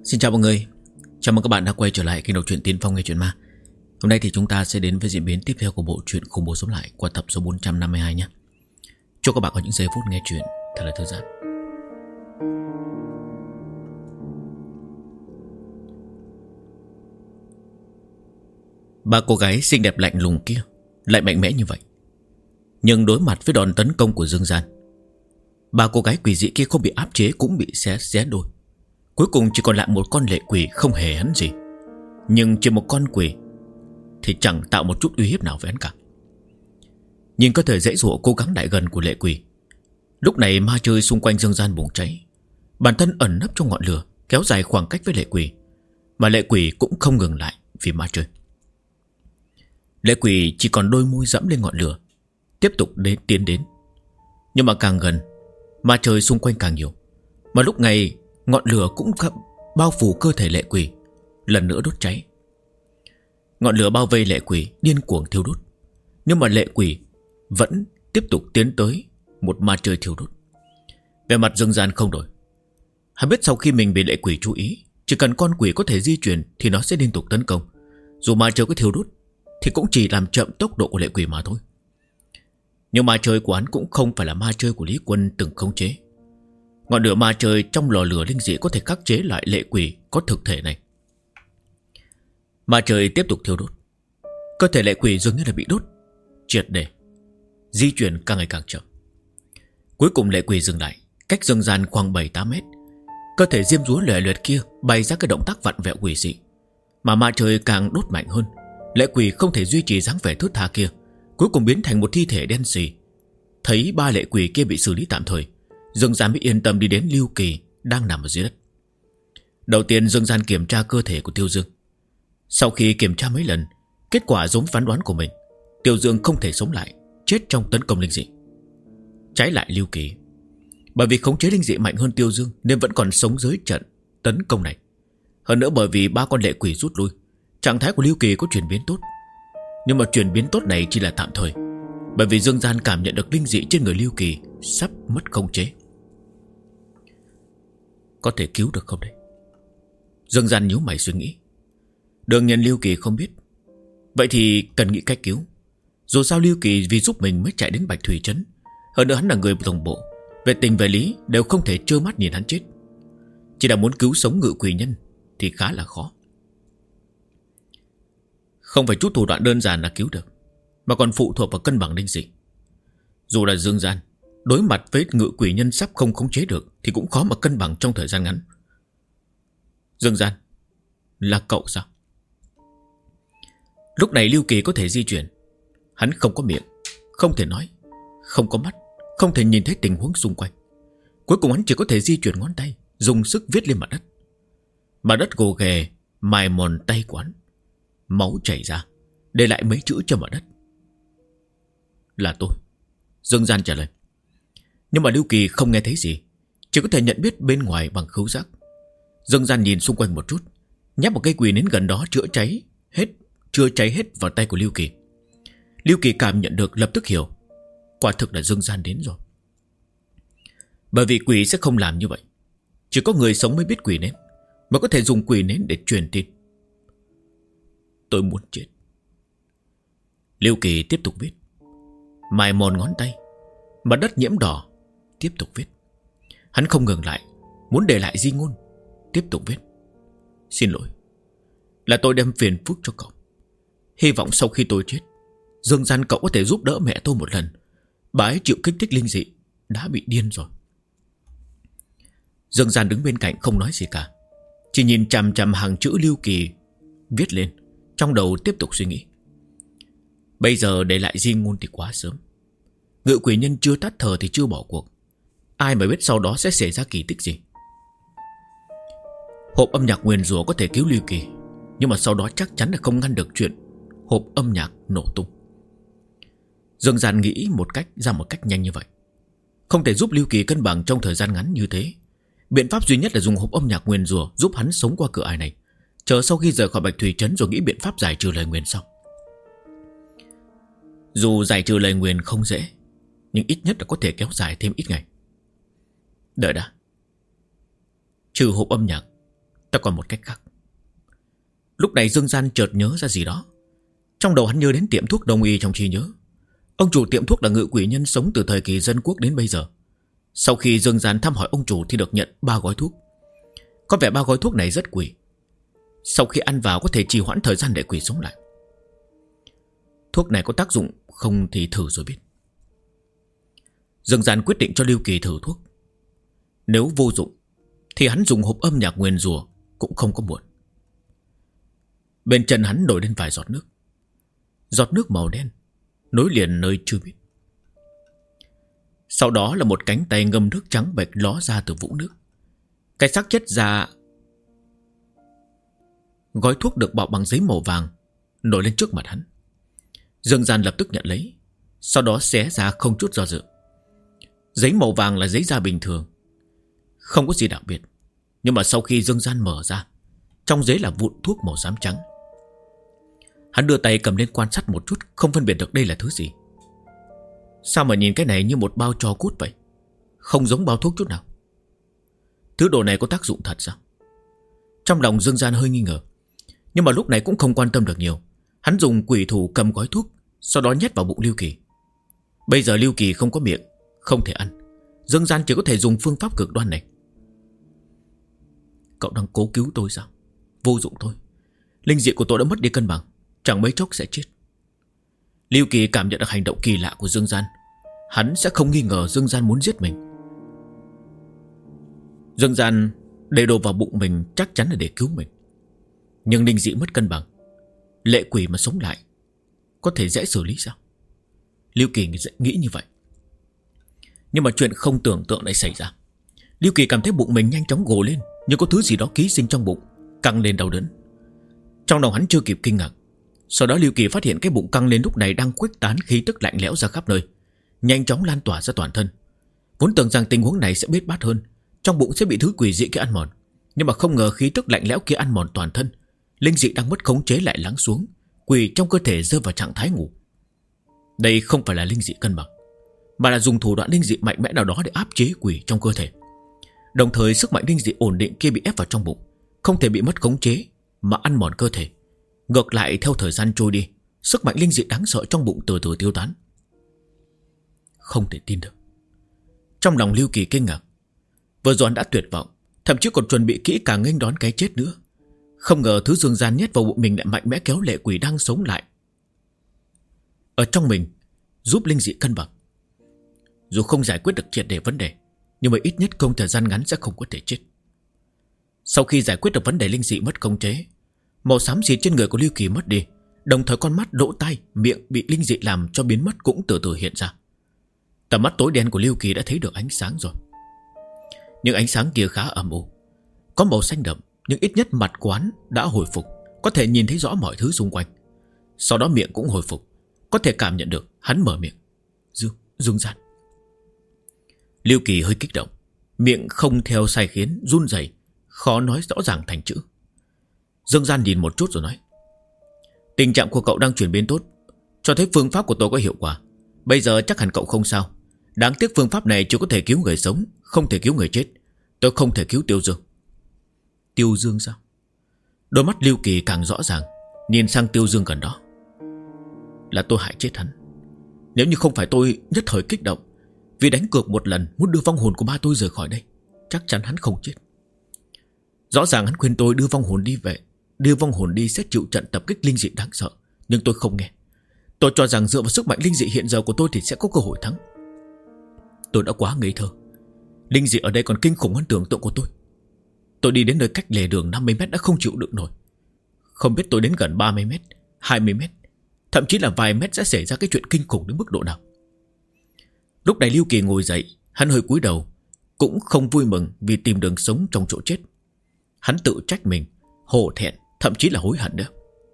Xin chào mọi người. Chào mừng các bạn đã quay trở lại kênh đọc truyện Tiến Phong nghe truyện ma. Hôm nay thì chúng ta sẽ đến với diễn biến tiếp theo của bộ truyện Khủng Bố Sống Lại qua tập số 452 nhé. Chúc các bạn có những giây phút nghe truyện thật là thư giãn. Ba cô gái xinh đẹp lạnh lùng kia lại mạnh mẽ như vậy, nhưng đối mặt với đòn tấn công của Dương Gian, ba cô gái quỷ dị kia không bị áp chế cũng bị xé đôi. Cuối cùng chỉ còn lại một con lệ quỷ không hề hắn gì. Nhưng chỉ một con quỷ thì chẳng tạo một chút uy hiếp nào với hắn cả. Nhìn cơ thể dãy dụa cố gắng lại gần của lệ quỷ, lúc này ma chơi xung quanh Dương Gian bùng cháy. Bản thân ẩn nấp trong ngọn lửa, kéo dài khoảng cách với lệ quỷ, mà lệ quỷ cũng không ngừng lại vì ma chơi. Lệ quỷ chỉ còn đôi môi dẫm lên ngọn lửa, tiếp tục tiến đến. Nhưng mà càng gần, ma chơi xung quanh càng nhiều. Mà lúc này ngọn lửa cũng bao phủ cơ thể lệ quỷ, lần nữa đốt cháy. Ngọn lửa bao vây lệ quỷ điên cuồng thiêu đốt, nhưng mà lệ quỷ vẫn tiếp tục tiến tới một ma chơi thiêu đốt. Về mặt Dương Gian không đổi. Hắn biết sau khi mình bị lệ quỷ chú ý, chỉ cần con quỷ có thể di chuyển thì nó sẽ liên tục tấn công. Dù ma chơi có thiêu đốt thì cũng chỉ làm chậm tốc độ của lệ quỷ mà thôi. Nhưng ma chơi của hắn cũng không phải là ma chơi của Lý Quân từng khống chế. Ngọn lửa ma chơi trong lò lửa linh dị có thể khắc chế lại lệ quỷ có thực thể này. Ma chơi tiếp tục thiêu đốt. Cơ thể lệ quỷ dường như là bị đốt triệt để, di chuyển càng ngày càng chậm. Cuối cùng lệ quỷ dừng lại, cách Dương Gian khoảng 7-8 mét. Cơ thể diêm dúa lòe loẹt kia bày ra cái động tác vặn vẹo quỷ dị. Mà ma chơi càng đốt mạnh hơn, lệ quỷ không thể duy trì dáng vẻ thướt tha kia, cuối cùng biến thành một thi thể đen xì. Thấy ba lệ quỷ kia bị xử lý tạm thời, Dương Gian mới yên tâm đi đến Lưu Kỳ đang nằm ở dưới đất. Đầu tiên Dương Gian kiểm tra cơ thể của Tiêu Dương. Sau khi kiểm tra mấy lần, kết quả giống phán đoán của mình. Tiêu Dương không thể sống lại, chết trong tấn công linh dị. Trái lại Lưu Kỳ, bởi vì khống chế linh dị mạnh hơn Tiêu Dương nên vẫn còn sống dưới trận tấn công này. Hơn nữa bởi vì ba con lệ quỷ rút lui, trạng thái của Lưu Kỳ có chuyển biến tốt. Nhưng mà chuyển biến tốt này chỉ là tạm thời, bởi vì Dương Gian cảm nhận được linh dị trên người Lưu Kỳ sắp mất khống chế. Có thể cứu được không đây? Dương Gian nhíu mày suy nghĩ. Đương nhiên Lưu Kỳ không biết. Vậy thì cần nghĩ cách cứu. Dù sao Lưu Kỳ vì giúp mình mới chạy đến Bạch Thủy Trấn. Hơn nữa hắn là người đồng bộ, về tình về lý đều không thể trơ mắt nhìn hắn chết. Chỉ là muốn cứu sống ngự quỷ nhân thì khá là khó. Không phải chút thủ đoạn đơn giản là cứu được, mà còn phụ thuộc vào cân bằng linh dị. Dù là Dương Gian đối mặt với ngự quỷ nhân sắp không khống chế được thì cũng khó mà cân bằng trong thời gian ngắn. Dương Gian, là cậu sao? Lúc này Lưu Kỳ có thể di chuyển. Hắn không có miệng, không thể nói, không có mắt, không thể nhìn thấy tình huống xung quanh. Cuối cùng hắn chỉ có thể di chuyển ngón tay, dùng sức viết lên mặt đất. Mặt đất gồ ghề mài mòn tay của hắn, máu chảy ra, để lại mấy chữ trên mặt đất. Là tôi, Dương Gian trả lời. Nhưng mà Lưu Kỳ không nghe thấy gì, chỉ có thể nhận biết bên ngoài bằng khứu giác. Dương Gian nhìn xung quanh một chút, nhét một cây quỷ nến gần đó chưa cháy hết vào tay của Lưu Kỳ. Lưu Kỳ cảm nhận được lập tức hiểu, quả thực là Dương Gian đến rồi. Bởi vì quỷ sẽ không làm như vậy, chỉ có người sống mới biết quỷ nến, mà có thể dùng quỷ nến để truyền tin. Tôi muốn chết. Lưu Kỳ tiếp tục viết, mài mòn ngón tay, mặt đất nhiễm đỏ, tiếp tục viết. Hắn không ngừng lại, muốn để lại di ngôn, tiếp tục viết. Xin lỗi, là tôi đem phiền phức cho cậu. Hy vọng sau khi tôi chết, Dương Gian cậu có thể giúp đỡ mẹ tôi một lần. Bà ấy chịu kích thích linh dị, đã bị điên rồi. Dương Gian đứng bên cạnh không nói gì cả, chỉ nhìn chằm chằm hàng chữ Lưu Kỳ viết lên, trong đầu tiếp tục suy nghĩ. Bây giờ để lại di ngôn thì quá sớm. Ngự quỷ nhân chưa tắt thở thì chưa bỏ cuộc. Ai mà biết sau đó sẽ xảy ra kỳ tích gì. Hộp âm nhạc nguyền rủa có thể cứu Lưu Kỳ, nhưng mà sau đó chắc chắn là không ngăn được chuyện hộp âm nhạc nổ tung. Dương Gian nghĩ ra một cách nhanh như vậy, không thể giúp Lưu Kỳ cân bằng trong thời gian ngắn như thế. Biện pháp duy nhất là dùng hộp âm nhạc nguyền rủa giúp hắn sống qua cửa ải này, chờ sau khi rời khỏi Bạch Thủy Trấn rồi nghĩ biện pháp giải trừ lời nguyền sau. Dù giải trừ lời nguyền không dễ, nhưng ít nhất là có thể kéo dài thêm ít ngày. Đợi đã. Trừ hộp âm nhạc, Ta còn một cách khác. Lúc này Dương Gian chợt nhớ ra gì đó. Trong đầu hắn nhớ đến tiệm thuốc đông y trong trí nhớ. Ông chủ tiệm thuốc là ngự quỷ nhân sống từ thời kỳ dân quốc đến bây giờ. Sau khi Dương Gian thăm hỏi ông chủ thì được nhận 3 gói thuốc. Có vẻ 3 gói thuốc này rất quỷ. Sau khi ăn vào có thể trì hoãn thời gian để quỷ sống lại. Thuốc này có tác dụng không thì thử rồi biết. Dương Gian quyết định cho Lưu Kỳ thử thuốc. Nếu vô dụng thì hắn dùng hộp âm nhạc nguyền rủa cũng không có muộn. Bên chân hắn nổi lên vài giọt nước. Giọt nước màu đen nối liền nơi chưa biết. Sau đó là một cánh tay ngâm nước trắng bệch ló ra từ vũng nước. Cái xác chết ra. Gói thuốc được bọc bằng giấy màu vàng nổi lên trước mặt hắn. Dương Gian lập tức nhận lấy, sau đó xé ra không chút do dự. Giấy màu vàng là giấy da bình thường, không có gì đặc biệt. Nhưng mà sau khi Dương Gian mở ra, trong giấy là vụn thuốc màu xám trắng. Hắn đưa tay cầm lên quan sát một chút, không phân biệt được đây là thứ gì. Sao mà nhìn cái này như một bao tro cút vậy, không giống bao thuốc chút nào. Thứ đồ này có tác dụng thật sao? Trong lòng Dương Gian hơi nghi ngờ, nhưng mà lúc này cũng không quan tâm được nhiều. Hắn dùng quỷ thủ cầm gói thuốc, sau đó nhét vào bụng Lưu Kỳ. Bây giờ Lưu Kỳ không có miệng, không thể ăn. Dương Gian chỉ có thể dùng phương pháp cực đoan này. Cậu đang cố cứu tôi sao? Vô dụng thôi. Linh diện của tôi đã mất đi cân bằng, chẳng mấy chốc sẽ chết. Lưu Kỳ cảm nhận được hành động kỳ lạ của Dương Gian. Hắn sẽ không nghi ngờ Dương Gian muốn giết mình. Dương Gian để đồ vào bụng mình chắc chắn là để cứu mình. Nhưng linh dị mất cân bằng, lệ quỷ mà sống lại có thể dễ xử lý sao? Lưu Kỳ nghĩ như vậy. Nhưng mà chuyện không tưởng tượng lại xảy ra. Lưu Kỳ cảm thấy bụng mình nhanh chóng gồ lên, như có thứ gì đó ký sinh trong bụng, căng lên đau đớn. Trong lòng hắn chưa kịp kinh ngạc, sau đó Lưu Kỳ phát hiện cái bụng căng lên lúc này đang khuếch tán khí tức lạnh lẽo ra khắp nơi, nhanh chóng lan tỏa ra toàn thân. Vốn tưởng rằng tình huống này sẽ bết bát hơn, trong bụng sẽ bị thứ quỷ dị kia ăn mòn, nhưng mà không ngờ khí tức lạnh lẽo kia ăn mòn toàn thân. Linh dị đang mất khống chế lại lắng xuống, quỷ trong cơ thể rơi vào trạng thái ngủ. Đây không phải là linh dị cân bằng, mà là dùng thủ đoạn linh dị mạnh mẽ nào đó để áp chế quỷ trong cơ thể. Đồng thời sức mạnh linh dị ổn định kia bị ép vào trong bụng, không thể bị mất khống chế mà ăn mòn cơ thể. Ngược lại theo thời gian trôi đi, sức mạnh linh dị đáng sợ trong bụng từ từ tiêu tán. Không thể tin được. Trong lòng Lưu Kỳ kinh ngạc. Vừa rồi hắn đã tuyệt vọng, thậm chí còn chuẩn bị kỹ càng nghênh đón cái chết nữa. Không ngờ thứ Dương Gian nhét vào bụng mình lại mạnh mẽ kéo lệ quỷ đang sống lại ở trong mình, giúp linh dị cân bằng. Dù không giải quyết được triệt để vấn đề, nhưng mà ít nhất trong thời gian ngắn sẽ không có thể chết. Sau khi giải quyết được vấn đề linh dị mất khống chế, màu xám xịt trên người của Lưu Kỳ mất đi, đồng thời con mắt, lỗ tai, miệng bị linh dị làm cho biến mất cũng từ từ hiện ra. Tầm mắt tối đen của Lưu Kỳ đã thấy được ánh sáng rồi. Nhưng ánh sáng kia khá âm u, có màu xanh đậm, nhưng ít nhất mặt quán đã hồi phục, có thể nhìn thấy rõ mọi thứ xung quanh. Sau đó miệng cũng hồi phục, có thể cảm nhận được. Hắn mở miệng. Dương Gian. Lưu Kỳ hơi kích động, miệng không theo sai khiến, run rẩy, khó nói rõ ràng thành chữ. Dương Gian nhìn một chút rồi nói: tình trạng của cậu đang chuyển biến tốt, cho thấy phương pháp của tôi có hiệu quả. Bây giờ chắc hẳn cậu không sao. Đáng tiếc phương pháp này chỉ có thể cứu người sống, không thể cứu người chết. Tôi không thể cứu Tiêu Dương. Tiêu Dương sao? Đôi mắt Lưu Kỳ càng rõ ràng, nhìn sang Tiêu Dương gần đó. Là tôi hại chết hắn. Nếu như không phải tôi nhất thời kích động vì đánh cược một lần muốn đưa vong hồn của ba tôi rời khỏi đây, chắc chắn hắn không chết. Rõ ràng hắn khuyên tôi đưa vong hồn đi về, đưa vong hồn đi sẽ chịu trận tập kích linh dị đáng sợ, nhưng tôi không nghe. Tôi cho rằng dựa vào sức mạnh linh dị hiện giờ của tôi thì sẽ có cơ hội thắng. Tôi đã quá ngây thơ. Linh dị ở đây còn kinh khủng hơn tưởng tượng của tôi. Tôi đi đến nơi cách lề đường 50 mét đã không chịu đựng nổi. Không biết tôi đến gần 30 mét, 20 mét, thậm chí là vài mét sẽ xảy ra cái chuyện kinh khủng đến mức độ nào. Lúc này Lưu Kỳ ngồi dậy, hắn hơi cúi đầu, cũng không vui mừng vì tìm đường sống trong chỗ chết. Hắn tự trách mình, hổ thẹn, thậm chí là hối hận nữa.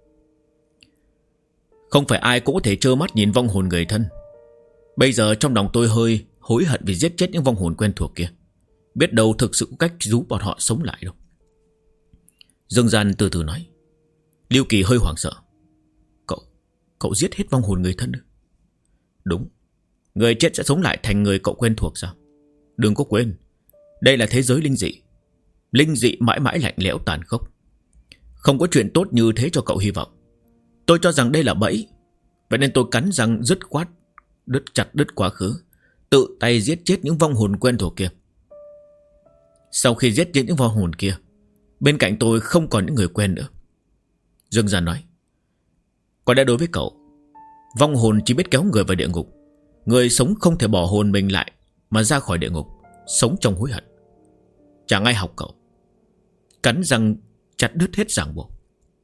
Không phải ai cũng có thể trơ mắt nhìn vong hồn người thân. Bây giờ trong lòng tôi hơi hối hận vì giết chết những vong hồn quen thuộc kia. Biết đâu thực sự có cách giúp bọn họ sống lại đâu. Dương Gian từ từ nói. Lưu Kỳ hơi hoảng sợ. Cậu giết hết vong hồn người thân ư? Đúng. Người chết sẽ sống lại thành người cậu quen thuộc sao? Đừng có quên, đây là thế giới linh dị. Linh dị mãi mãi lạnh lẽo tàn khốc. Không có chuyện tốt như thế cho cậu hy vọng. Tôi cho rằng đây là bẫy. Vậy nên tôi cắn răng dứt khoát, đứt chặt đứt quá khứ, tự tay giết chết những vong hồn quen thuộc kia. Sau khi giết chết những vong hồn kia, bên cạnh tôi không còn những người quen nữa. Dương Gian nói, có lẽ đối với cậu, vong hồn chỉ biết kéo người vào địa ngục. Người sống không thể bỏ hồn mình lại mà ra khỏi địa ngục, sống trong hối hận. Chẳng ai học cậu. Cắn răng chặt đứt hết ràng buộc.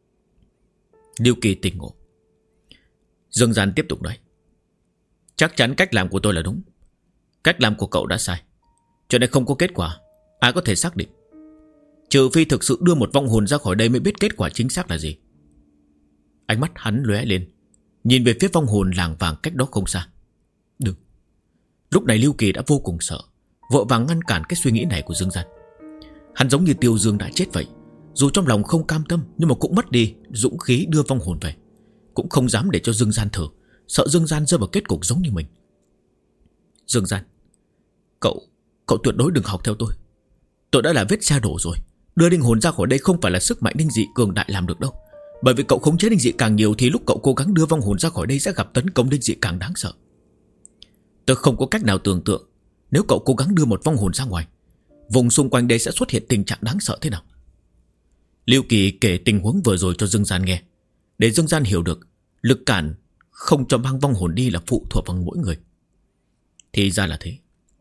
Lưu Kỳ tỉnh ngộ. Dương Gian tiếp tục nói, chắc chắn cách làm của tôi là đúng. Cách làm của cậu đã sai, cho nên không có kết quả. Ai có thể xác định, trừ phi thực sự đưa một vong hồn ra khỏi đây mới biết kết quả chính xác là gì. Ánh mắt hắn lóe lên, nhìn về phía vong hồn làng vàng cách đó không xa. Đừng. Lúc này Lưu Kỳ đã vô cùng sợ, vội vàng ngăn cản cái suy nghĩ này của Dương Gian. Hắn giống như Tiêu Dương đã chết vậy, dù trong lòng không cam tâm nhưng mà cũng mất đi dũng khí đưa vong hồn về, cũng không dám để cho Dương Gian thử, sợ Dương Gian rơi vào kết cục giống như mình. Dương Gian, Cậu tuyệt đối đừng học theo tôi. Tôi đã là vết xe đổ rồi. Đưa linh hồn ra khỏi đây không phải là sức mạnh linh dị cường đại làm được đâu. Bởi vì cậu khống chế linh dị càng nhiều thì lúc cậu cố gắng đưa vong hồn ra khỏi đây sẽ gặp tấn công linh dị càng đáng sợ. Tôi không có cách nào tưởng tượng nếu cậu cố gắng đưa một vong hồn ra ngoài, vùng xung quanh đây sẽ xuất hiện tình trạng đáng sợ thế nào. Lưu Kỳ kể tình huống vừa rồi cho Dương Gian nghe, để Dương Gian hiểu được lực cản không cho mang vong hồn đi là phụ thuộc vào mỗi người. Thì ra là thế.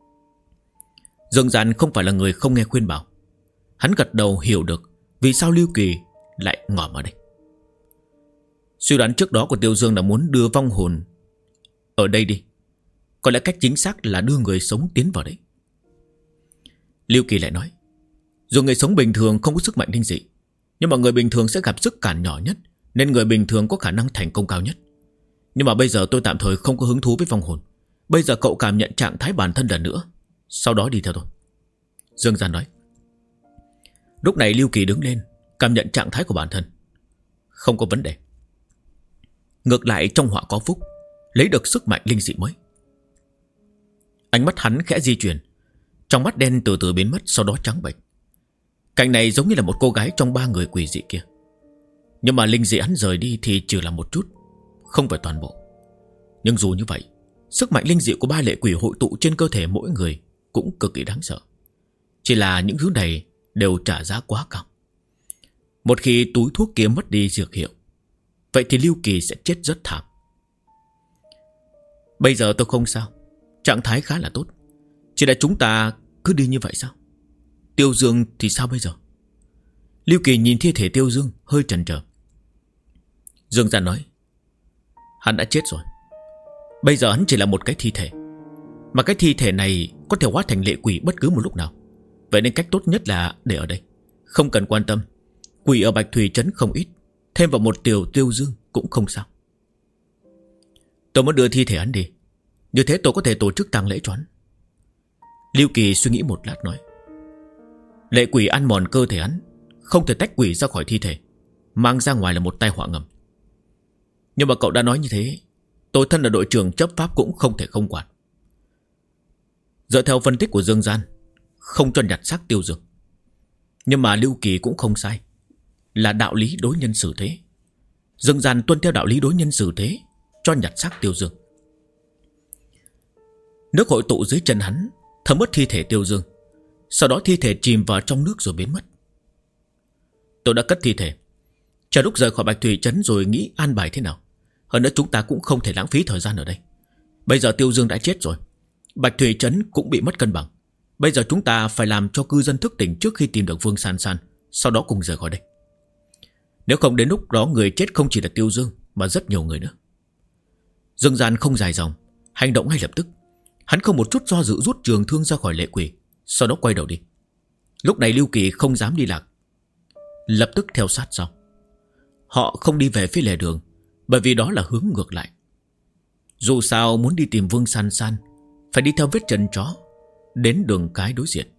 Dương Gian không phải là người không nghe khuyên bảo. Hắn gật đầu hiểu được vì sao Lưu Kỳ lại ngỏ ở đây. Suy đoán trước đó của Tiêu Dương là muốn đưa vong hồn ở đây đi. Có lẽ cách chính xác là đưa người sống tiến vào đấy. Lưu Kỳ lại nói, dù người sống bình thường không có sức mạnh linh dị, nhưng mà người bình thường sẽ gặp sức cản nhỏ nhất, nên người bình thường có khả năng thành công cao nhất. Nhưng mà bây giờ tôi tạm thời không có hứng thú với vong hồn. Bây giờ cậu cảm nhận trạng thái bản thân lần nữa, sau đó đi theo tôi. Dương Gian nói. Lúc này Lưu Kỳ đứng lên, cảm nhận trạng thái của bản thân. Không có vấn đề. Ngược lại trong họa có phúc, lấy được sức mạnh linh dị mới. Ánh mắt hắn khẽ di chuyển, trong mắt đen từ từ biến mất, sau đó trắng bệch. Cảnh này giống như là một cô gái trong ba người quỷ dị kia. Nhưng mà linh dị hắn rời đi thì chỉ là một chút, không phải toàn bộ. Nhưng dù như vậy, sức mạnh linh dị của ba lệ quỷ hội tụ trên cơ thể mỗi người cũng cực kỳ đáng sợ. Chỉ là những thứ này đều trả giá quá cao. Một khi túi thuốc kia mất đi dược hiệu, vậy thì Lưu Kỳ sẽ chết rất thảm. Bây giờ tôi không sao, trạng thái khá là tốt. Chỉ là chúng ta cứ đi như vậy sao? Tiêu Dương thì sao bây giờ? Lưu Kỳ nhìn thi thể Tiêu Dương hơi chần chờ. Dương Gian nói, hắn đã chết rồi. Bây giờ hắn chỉ là một cái thi thể, mà cái thi thể này có thể hóa thành lệ quỷ bất cứ một lúc nào. Vậy nên cách tốt nhất là để ở đây. Không cần quan tâm, quỷ ở Bạch Thủy Trấn không ít, thêm vào một tiểu Tiêu Dương cũng không sao. Tôi muốn đưa thi thể hắn đi, như thế tôi có thể tổ chức tang lễ cho hắn. Lưu Kỳ suy nghĩ một lát nói, lệ quỷ ăn mòn cơ thể hắn, không thể tách quỷ ra khỏi thi thể, mang ra ngoài là một tai họa ngầm. Nhưng mà cậu đã nói như thế, tôi thân là đội trưởng chấp pháp cũng không thể không quản. Dựa theo phân tích của Dương Gian, không cho nhặt xác Tiêu Dương. Nhưng mà Lưu Kỳ cũng không sai, là đạo lý đối nhân xử thế. Dương Gian tuân theo đạo lý đối nhân xử thế, cho nhặt xác Tiêu Dương. Nước hội tụ dưới chân hắn, thấm mất thi thể Tiêu Dương. Sau đó thi thể chìm vào trong nước rồi biến mất. Tôi đã cất thi thể, chờ lúc rời khỏi Bạch Thủy Trấn rồi nghĩ an bài thế nào. Hơn nữa chúng ta cũng không thể lãng phí thời gian ở đây. Bây giờ Tiêu Dương đã chết rồi, Bạch Thủy Trấn cũng bị mất cân bằng. Bây giờ chúng ta phải làm cho cư dân thức tỉnh trước khi tìm được Vương San San, sau đó cùng rời khỏi đây. Nếu không đến lúc đó người chết không chỉ là Tiêu Dương, mà rất nhiều người nữa. Dương Gian không dài dòng, hành động ngay lập tức. Hắn không một chút do dự rút trường thương ra khỏi lệ quỷ, sau đó quay đầu đi. Lúc này Lưu Kỳ không dám đi lạc, lập tức theo sát sau. Họ không đi về phía lề đường, bởi vì đó là hướng ngược lại. Dù sao muốn đi tìm Vương San San, phải đi theo vết chân chó đến đường cái đối diện.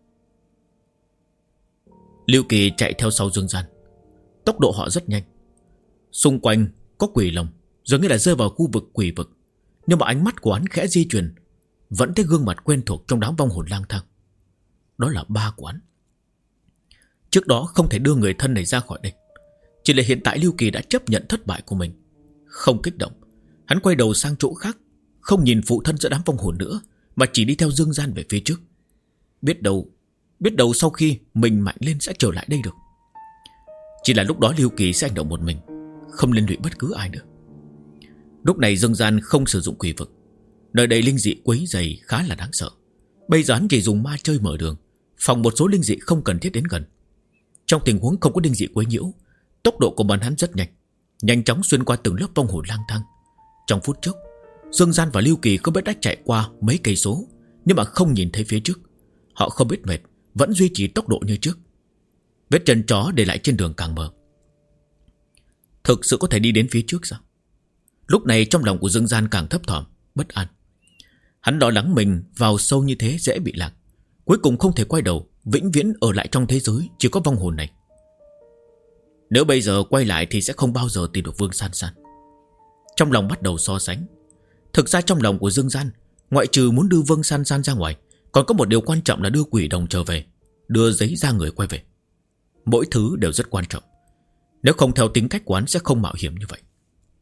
Lưu Kỳ chạy theo sau Dương Gian. Tốc độ họ rất nhanh. Xung quanh có quỷ lồng, dường như là rơi vào khu vực quỷ vực. Nhưng mà ánh mắt của hắn khẽ di chuyển, vẫn thấy gương mặt quen thuộc trong đám vong hồn lang thang. Đó là ba của hắn. Trước đó không thể đưa người thân này ra khỏi đây. Chỉ là hiện tại Lưu Kỳ đã chấp nhận thất bại của mình. Không kích động, hắn quay đầu sang chỗ khác, không nhìn phụ thân giữa đám vong hồn nữa, mà chỉ đi theo Dương Gian về phía trước. Biết đâu sau khi mình mạnh lên sẽ trở lại đây được. Chỉ là lúc đó Lưu Kỳ sẽ hành động một mình, không liên lụy bất cứ ai nữa. Lúc này Dương Gian không sử dụng quỷ vực. Nơi đây linh dị quấy rầy khá là đáng sợ. Bây giờ hắn chỉ dùng ma chơi mở đường, phòng một số linh dị không cần thiết đến gần. Trong tình huống không có linh dị quấy nhiễu, tốc độ của bọn hắn rất nhanh, nhanh chóng xuyên qua từng lớp vong hồn lang thang. Trong phút chốc, Dương Gian và Lưu Kỳ không biết đã chạy qua mấy cây số, nhưng mà không nhìn thấy phía trước. Họ không biết mệt, vẫn duy trì tốc độ như trước. Vết chân chó để lại trên đường càng mờ. Thực sự có thể đi đến phía trước sao? Lúc này trong lòng của Dương Gian càng thấp thỏm, bất an. Hắn lo lắng mình vào sâu như thế dễ bị lạc, cuối cùng không thể quay đầu, vĩnh viễn ở lại trong thế giới chỉ có vong hồn này. Nếu bây giờ quay lại thì sẽ không bao giờ tìm được Vương San San. Trong lòng bắt đầu so sánh. Thực ra trong lòng của Dương Gian, ngoại trừ muốn đưa Vương San San ra ngoài, còn có một điều quan trọng là đưa quỷ đồng trở về, đưa giấy ra người quay về. Mỗi thứ đều rất quan trọng. Nếu không theo tính cách của hắn sẽ không mạo hiểm như vậy.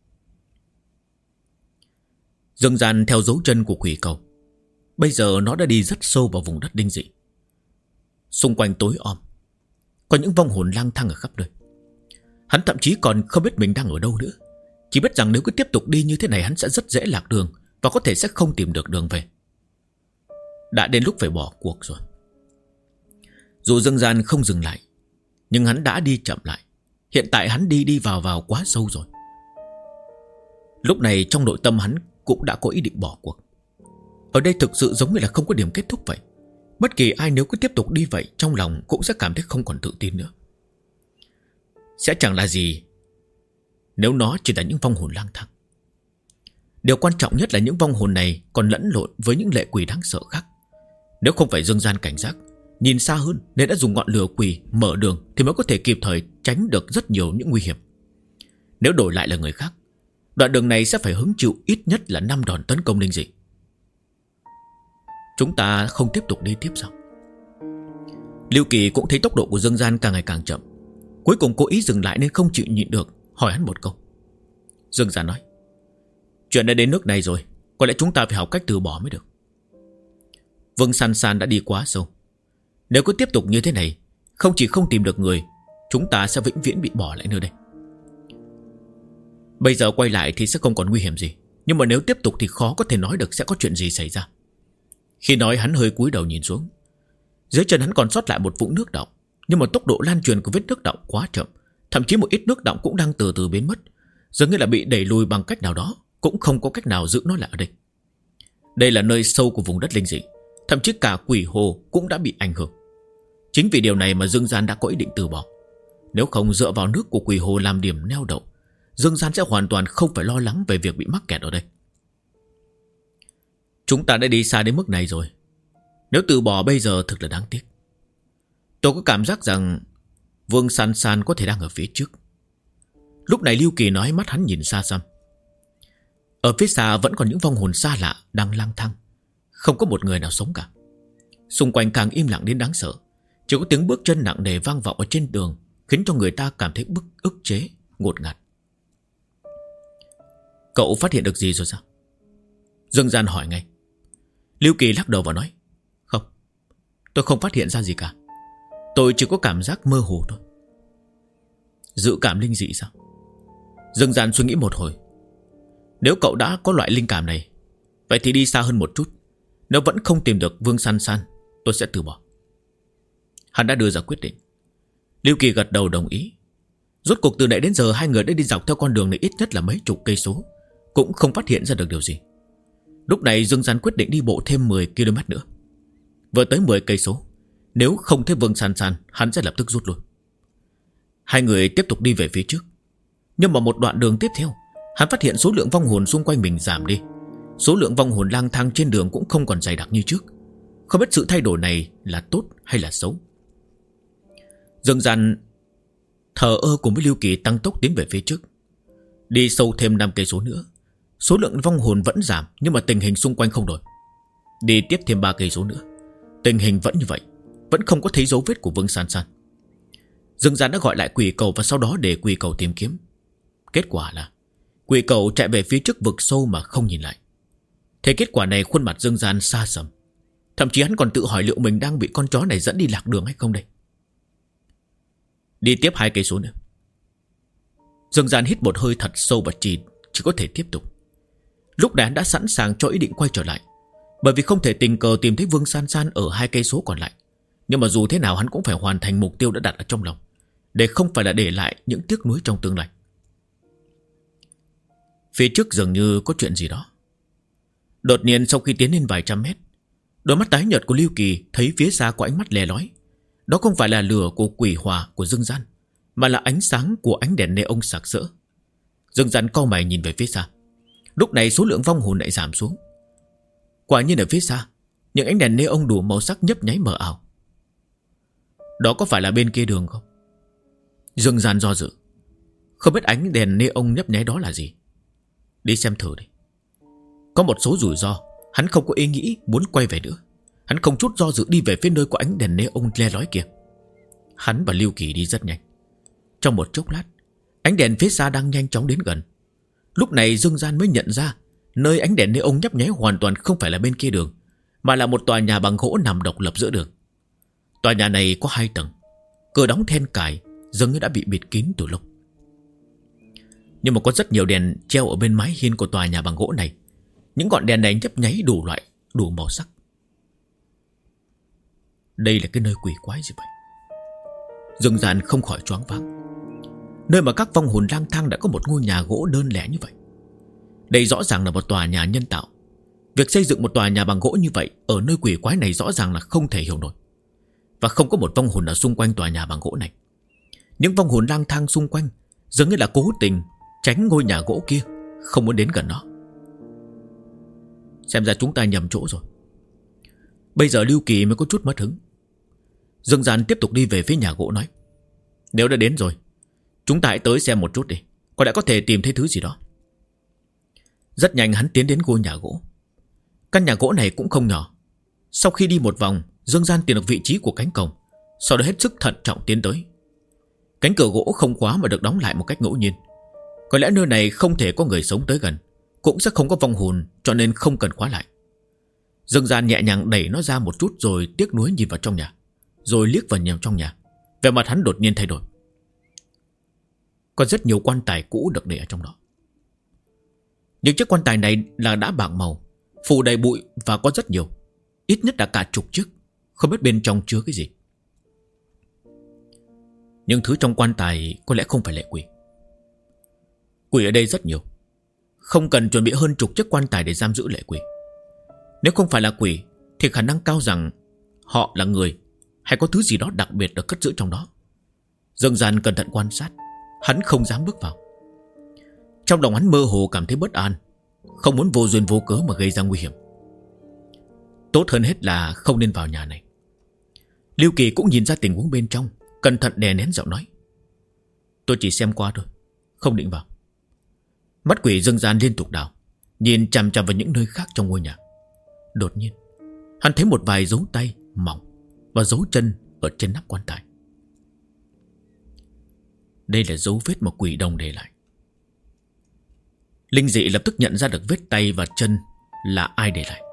Dương Gian theo dấu chân của quỷ cầu. Bây giờ nó đã đi rất sâu vào vùng đất linh dị. Xung quanh tối om, có những vong hồn lang thang ở khắp nơi. Hắn thậm chí còn không biết mình đang ở đâu nữa. Chỉ biết rằng nếu cứ tiếp tục đi như thế này hắn sẽ rất dễ lạc đường, và có thể sẽ không tìm được đường về. Đã đến lúc phải bỏ cuộc rồi. Dù Dương Gian không dừng lại, nhưng hắn đã đi chậm lại. Hiện tại hắn đi vào quá sâu rồi. Lúc này trong nội tâm hắn cũng đã có ý định bỏ cuộc. Ở đây thực sự giống như là không có điểm kết thúc vậy. Bất kỳ ai nếu cứ tiếp tục đi vậy, trong lòng cũng sẽ cảm thấy không còn tự tin nữa. Sẽ chẳng là gì nếu nó chỉ là những vong hồn lang thang. Điều quan trọng nhất là những vong hồn này còn lẫn lộn với những lệ quỷ đáng sợ khác. Nếu không phải Dương Gian cảnh giác, nhìn xa hơn nên đã dùng ngọn lửa quỷ mở đường, thì mới có thể kịp thời tránh được rất nhiều những nguy hiểm. Nếu đổi lại là người khác, đoạn đường này sẽ phải hứng chịu ít nhất là 5 đòn tấn công linh dị. Chúng ta không tiếp tục đi tiếp sao? Lưu Kỳ cũng thấy tốc độ của Dương Gian càng ngày càng chậm. Cuối cùng cố ý dừng lại nên không chịu nhịn được, hỏi hắn một câu. Dương Gian nói: chuyện đã đến nước này rồi, có lẽ chúng ta phải học cách từ bỏ mới được. Vương San San đã đi quá sâu. Nếu cứ tiếp tục như thế này, không chỉ không tìm được người, chúng ta sẽ vĩnh viễn bị bỏ lại nơi đây. Bây giờ quay lại thì sẽ không còn nguy hiểm gì, nhưng mà nếu tiếp tục thì khó có thể nói được sẽ có chuyện gì xảy ra. Khi nói hắn hơi cúi đầu nhìn xuống. Dưới chân hắn còn sót lại một vũng nước đọng, nhưng mà tốc độ lan truyền của vết nước đọng quá chậm. Thậm chí một ít nước đọng cũng đang từ từ biến mất, dường như là bị đẩy lùi bằng cách nào đó, cũng không có cách nào giữ nó lại ở đây. Đây là nơi sâu của vùng đất linh dị, thậm chí cả quỷ hồ cũng đã bị ảnh hưởng. Chính vì điều này mà Dương Gian đã có ý định từ bỏ. Nếu không dựa vào nước của quỷ hồ làm điểm neo đậu, Dương Gian sẽ hoàn toàn không phải lo lắng về việc bị mắc kẹt ở đây. Chúng ta đã đi xa đến mức này rồi, nếu từ bỏ bây giờ thực là đáng tiếc. Tôi có cảm giác rằng Vương San San có thể đang ở phía trước. Lúc này Lưu Kỳ nói, mắt hắn nhìn xa xăm. Ở phía xa vẫn còn những vong hồn xa lạ đang lang thang, không có một người nào sống cả. Xung quanh càng im lặng đến đáng sợ, chỉ có tiếng bước chân nặng nề vang vọng ở trên đường, khiến cho người ta cảm thấy ức chế, ngột ngạt. Cậu phát hiện được gì rồi sao? Dương Gian hỏi ngay. Lưu Kỳ lắc đầu và nói: không, tôi không phát hiện ra gì cả. Tôi chỉ có cảm giác mơ hồ thôi. Dự cảm linh dị sao? Dương Gian suy nghĩ một hồi. Nếu cậu đã có loại linh cảm này, vậy thì đi xa hơn một chút. Nếu vẫn không tìm được Vương San San, tôi sẽ từ bỏ. Hắn đã đưa ra quyết định. Lưu Kỳ gật đầu đồng ý. Rốt cuộc từ nãy đến giờ hai người đã đi dọc theo con đường này ít nhất là mấy chục cây số, cũng không phát hiện ra được điều gì. Lúc này Dương Gian quyết định đi bộ thêm 10 km nữa. Vừa tới 10 cây số, nếu không thấy Vương San San, hắn sẽ lập tức rút lui. Hai người tiếp tục đi về phía trước. Nhưng mà một đoạn đường tiếp theo, hắn phát hiện số lượng vong hồn xung quanh mình giảm đi. Số lượng vong hồn lang thang trên đường cũng không còn dày đặc như trước. Không biết sự thay đổi này là tốt hay là xấu. Dương Gian thờ ơ cùng với Lưu Kỳ tăng tốc tiến về phía trước. Đi sâu thêm 5 cây số nữa, số lượng vong hồn vẫn giảm, nhưng mà tình hình xung quanh không đổi. Đi tiếp thêm 3 cây số nữa, tình hình vẫn như vậy, vẫn không có thấy dấu vết của Vương San San. Dương Gian đã gọi lại quỷ cầu và sau đó để quỷ cầu tìm kiếm. Kết quả là quỷ cầu chạy về phía trước vực sâu mà không nhìn lại. Thế kết quả này, khuôn mặt Dương Gian xa sầm. Thậm chí hắn còn tự hỏi liệu mình đang bị con chó này dẫn đi lạc đường hay không đây. Đi tiếp 2 cây số nữa. Dương Gian hít một hơi thật sâu và chỉ có thể tiếp tục. Lúc này hắn đã sẵn sàng cho ý định quay trở lại, bởi vì không thể tình cờ tìm thấy Vương San San ở 2 cây số còn lại. Nhưng mà dù thế nào hắn cũng phải hoàn thành mục tiêu đã đặt ở trong lòng, để không phải là để lại những tiếc nuối trong tương lai. Phía trước dường như có chuyện gì đó. Đột nhiên sau khi tiến lên vài trăm mét, đôi mắt tái nhợt của Lưu Kỳ thấy phía xa có ánh mắt lè lói. Đó không phải là lửa của quỷ hỏa của Dương Gian, mà là ánh sáng của ánh đèn neon sặc sỡ. Dương Gian cau mày nhìn về phía xa. Lúc này số lượng vong hồn lại giảm xuống. Quả nhiên ở phía xa, những ánh đèn neon đủ màu sắc nhấp nháy mờ ảo. Đó có phải là bên kia đường không? Dương Gian do dự. Không biết ánh đèn neon nhấp nháy đó là gì. Đi xem thử đi. Có một số rủi ro, hắn không có ý nghĩ muốn quay về nữa. Hắn không chút do dự đi về phía nơi có ánh đèn neon le lói kia. Hắn và Lưu Kỳ đi rất nhanh. Trong một chốc lát, ánh đèn phía xa đang nhanh chóng đến gần. Lúc này Dương Gian mới nhận ra nơi ánh đèn neon nhấp nháy hoàn toàn không phải là bên kia đường, mà là một tòa nhà bằng gỗ nằm độc lập giữa đường. Tòa nhà này có 2 tầng, cửa đóng then cài, dường như đã bị bịt kín từ lâu. Nhưng mà có rất nhiều đèn treo ở bên mái hiên của tòa nhà bằng gỗ này. Những ngọn đèn này nhấp nháy đủ loại, đủ màu sắc. Đây là cái nơi quỷ quái gì vậy? Dương Gian không khỏi choáng váng. Nơi mà các vong hồn lang thang đã có một ngôi nhà gỗ đơn lẻ như vậy. Đây rõ ràng là một tòa nhà nhân tạo. Việc xây dựng một tòa nhà bằng gỗ như vậy ở nơi quỷ quái này rõ ràng là không thể hiểu nổi. Và không có một vong hồn ở xung quanh tòa nhà bằng gỗ này. Những vong hồn lang thang xung quanh dường như là cố tình tránh ngôi nhà gỗ kia, không muốn đến gần nó. Xem ra chúng ta nhầm chỗ rồi. Bây giờ Lưu Kỳ mới có chút mất hứng. Dương Gian tiếp tục đi về phía nhà gỗ nói: Nếu đã đến rồi, chúng ta hãy tới xem một chút đi, có lẽ có thể tìm thấy thứ gì đó. Rất nhanh hắn tiến đến ngôi nhà gỗ. Căn nhà gỗ này cũng không nhỏ. Sau khi đi một vòng, Dương Gian tìm được vị trí của cánh cổng, sau đó hết sức thận trọng tiến tới. Cánh cửa gỗ không khóa mà được đóng lại một cách ngẫu nhiên. Có lẽ nơi này không thể có người sống tới gần, cũng sẽ không có vong hồn, cho nên không cần khóa lại. Dương Gian nhẹ nhàng đẩy nó ra một chút rồi tiếc nuối nhìn vào trong nhà, rồi liếc vào trong nhà. Vẻ mặt hắn đột nhiên thay đổi. Có rất nhiều quan tài cũ được để ở trong đó. Những chiếc quan tài này là đã bạc màu, phủ đầy bụi và có rất nhiều, ít nhất là cả chục chiếc, không biết bên trong chứa cái gì. Nhưng thứ trong quan tài có lẽ không phải lệ quỷ. Quỷ ở đây rất nhiều, không cần chuẩn bị hơn chục chiếc quan tài để giam giữ lệ quỷ. Nếu không phải là quỷ thì khả năng cao rằng họ là người, hay có thứ gì đó đặc biệt được cất giữ trong đó. Dương Gian cẩn thận quan sát, hắn không dám bước vào. Trong lòng hắn mơ hồ cảm thấy bất an, không muốn vô duyên vô cớ mà gây ra nguy hiểm. Tốt hơn hết là không nên vào nhà này. Lưu Kỳ cũng nhìn ra tình huống bên trong, cẩn thận đè nén giọng nói: Tôi chỉ xem qua thôi, không định vào. Mắt quỷ Dương Gian liên tục đảo, nhìn chằm chằm vào những nơi khác trong ngôi nhà. Đột nhiên hắn thấy một vài dấu tay mỏng và dấu chân ở trên nắp quan tài. Đây là dấu vết mà quỷ đồng để lại. Linh dị lập tức nhận ra được vết tay và chân là ai để lại.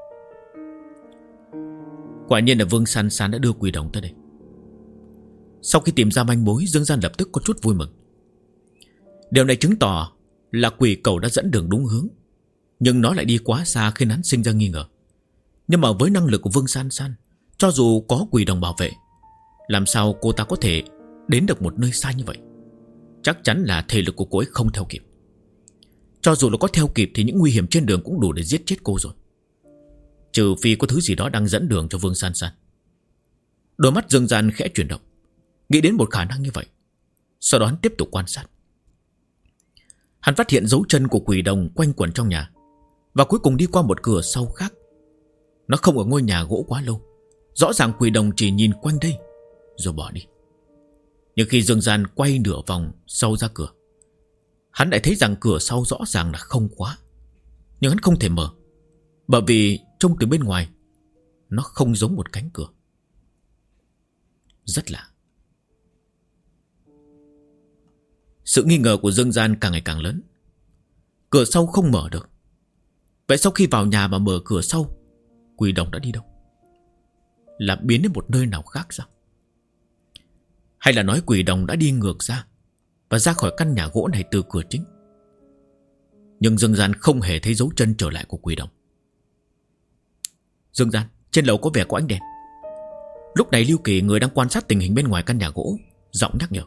Quả nhiên là Vương San San đã đưa quỷ đồng tới đây. Sau khi tìm ra manh mối, Dương Gian lập tức có chút vui mừng. Điều này chứng tỏ là quỷ cầu đã dẫn đường đúng hướng, nhưng nó lại đi quá xa khiến hắn sinh ra nghi ngờ. Nhưng mà với năng lực của Vương San San, cho dù có quỷ đồng bảo vệ, làm sao cô ta có thể đến được một nơi xa như vậy? Chắc chắn là thể lực của cô ấy không theo kịp. Cho dù là có theo kịp thì những nguy hiểm trên đường cũng đủ để giết chết cô rồi. Trừ phi có thứ gì đó đang dẫn đường cho Vương San San. Đôi mắt Dương Gian khẽ chuyển động, nghĩ đến một khả năng như vậy. Sau đó hắn tiếp tục quan sát. Hắn phát hiện dấu chân của quỷ đồng quanh quẩn trong nhà, và cuối cùng đi qua một cửa sau khác. Nó không ở ngôi nhà gỗ quá lâu. Rõ ràng quỷ đồng chỉ nhìn quanh đây rồi bỏ đi. Nhưng khi Dương Gian quay nửa vòng sau ra cửa, hắn lại thấy rằng cửa sau rõ ràng là không khóa. Nhưng hắn không thể mở, bởi vì trông từ bên ngoài nó không giống một cánh cửa. Rất lạ. Sự nghi ngờ của Dương Gian càng ngày càng lớn. Cửa sau không mở được. Vậy sau khi vào nhà mà mở cửa sau, Quỷ Đồng đã đi đâu? Là biến đến một nơi nào khác sao? Hay là nói Quỷ Đồng đã đi ngược ra và ra khỏi căn nhà gỗ này từ cửa chính? Nhưng Dương Gian không hề thấy dấu chân trở lại của Quỷ Đồng. Dương Gian, trên lầu có vẻ có ánh đèn. Lúc này Lưu Kỳ, người đang quan sát tình hình bên ngoài căn nhà gỗ, giọng nhắc nhở.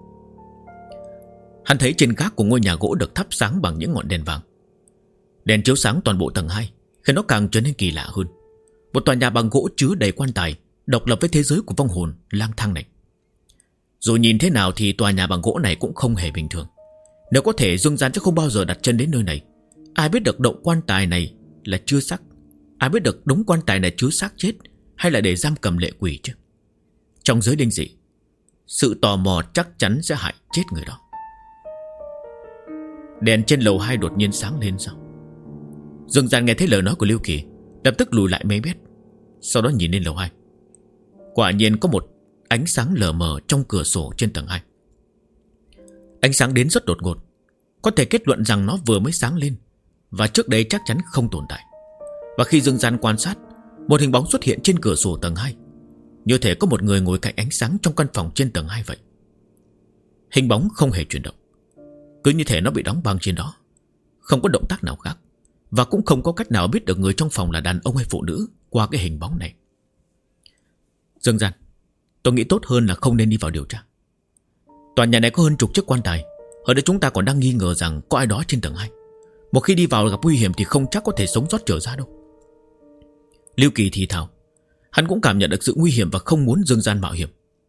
Hắn thấy trên gác của ngôi nhà gỗ được thắp sáng bằng những ngọn đèn vàng. Đèn chiếu sáng toàn bộ tầng 2, khiến nó càng trở nên kỳ lạ hơn. Một tòa nhà bằng gỗ chứa đầy quan tài, độc lập với thế giới của vong hồn lang thang này. Dù nhìn thế nào thì tòa nhà bằng gỗ này cũng không hề bình thường. Nếu có thể, Dương Gian chắc không bao giờ đặt chân đến nơi này. Ai biết được động quan tài này là chứa xác? Ai biết được đống quan tài này chứa xác chết hay là để giam cầm lệ quỷ chứ? Trong giới linh dị, sự tò mò chắc chắn sẽ hại chết người đó. Đèn trên lầu 2 đột nhiên sáng lên sao? Dương Gian nghe thấy lời nói của Lưu Kỳ, lập tức lùi lại mấy mét, sau đó nhìn lên lầu 2. Quả nhiên có một ánh sáng lờ mờ trong cửa sổ trên tầng 2. Ánh sáng đến rất đột ngột, có thể kết luận rằng nó vừa mới sáng lên và trước đây chắc chắn không tồn tại. Và khi Dương Gian quan sát, một hình bóng xuất hiện trên cửa sổ tầng 2, như thể có một người ngồi cạnh ánh sáng trong căn phòng trên tầng 2 vậy. Hình bóng không hề chuyển động, cứ như thể nó bị đóng băng trên đó, không có động tác nào khác, và cũng không có cách nào biết được người trong phòng là đàn ông hay phụ nữ qua cái hình bóng này. Dương Gian, tôi nghĩ tốt hơn là không nên đi vào điều tra. Tòa nhà này có hơn chục chiếc quan tài, ở đây chúng ta còn đang nghi ngờ rằng có ai đó trên tầng 2. Một khi đi vào gặp nguy hiểm thì không chắc có thể sống sót trở ra đâu. Lưu Kỳ thì thào. Hắn cũng cảm nhận được sự nguy hiểm và không muốn Dương Gian mạo hiểm.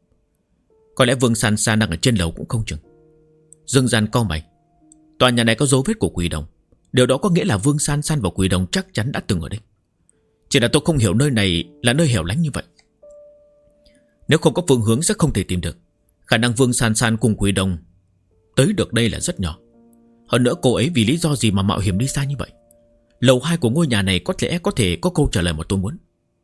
Có lẽ Vương San San đang ở trên lầu cũng không chừng. Dương Gian cau mày. Tòa nhà này có dấu vết của Quỷ Đồng. Điều đó có nghĩa là Vương San San và Quỷ Đồng chắc chắn đã từng ở đây. Chỉ là tôi không hiểu nơi này là nơi hẻo lánh như vậy. Nếu không có phương hướng sẽ không thể tìm được. Khả năng Vương San San cùng Quỷ Đồng tới được đây là rất nhỏ. Hơn nữa cô ấy vì lý do gì mà mạo hiểm đi xa như vậy? Lầu 2 của ngôi nhà này có thể có câu trả lời mà tôi muốn.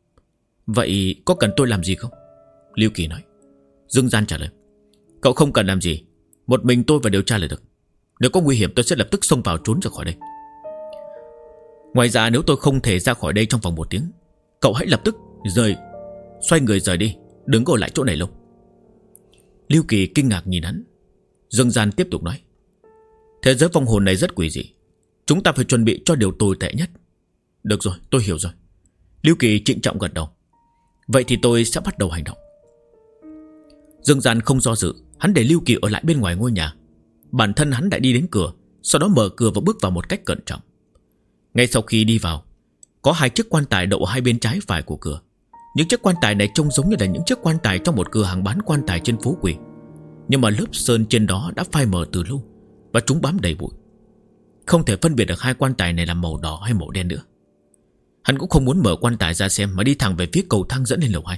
Vậy có cần tôi làm gì không? Lưu Kỳ nói. Dương Gian trả lời. Cậu không cần làm gì, một mình tôi và điều tra là được. Nếu có nguy hiểm tôi sẽ lập tức xông vào trốn ra khỏi đây. Ngoài ra nếu tôi không thể ra khỏi đây trong vòng 1 tiếng, cậu hãy lập tức xoay người rời đi, đừng có ở lại chỗ này lâu. Lưu Kỳ kinh ngạc nhìn hắn. Dương Gian tiếp tục nói. Thế giới vong hồn này rất quỷ dị, chúng ta phải chuẩn bị cho điều tồi tệ nhất. Được rồi, tôi hiểu rồi. Lưu Kỳ trịnh trọng gật đầu. Vậy thì tôi sẽ bắt đầu hành động. Dương Gian không do dự, hắn để Lưu Kỳ ở lại bên ngoài ngôi nhà. Bản thân hắn đã đi đến cửa, sau đó mở cửa và bước vào một cách cẩn trọng. Ngay sau khi đi vào, có 2 chiếc quan tài đậu ở hai bên trái phải của cửa. Những chiếc quan tài này trông giống như là những chiếc quan tài trong một cửa hàng bán quan tài trên phố Quỷ, nhưng mà lớp sơn trên đó đã phai mờ từ lâu và chúng bám đầy bụi. Không thể phân biệt được 2 quan tài này là màu đỏ hay màu đen nữa. Hắn cũng không muốn mở quan tài ra xem mà đi thẳng về phía cầu thang dẫn lên lầu 2.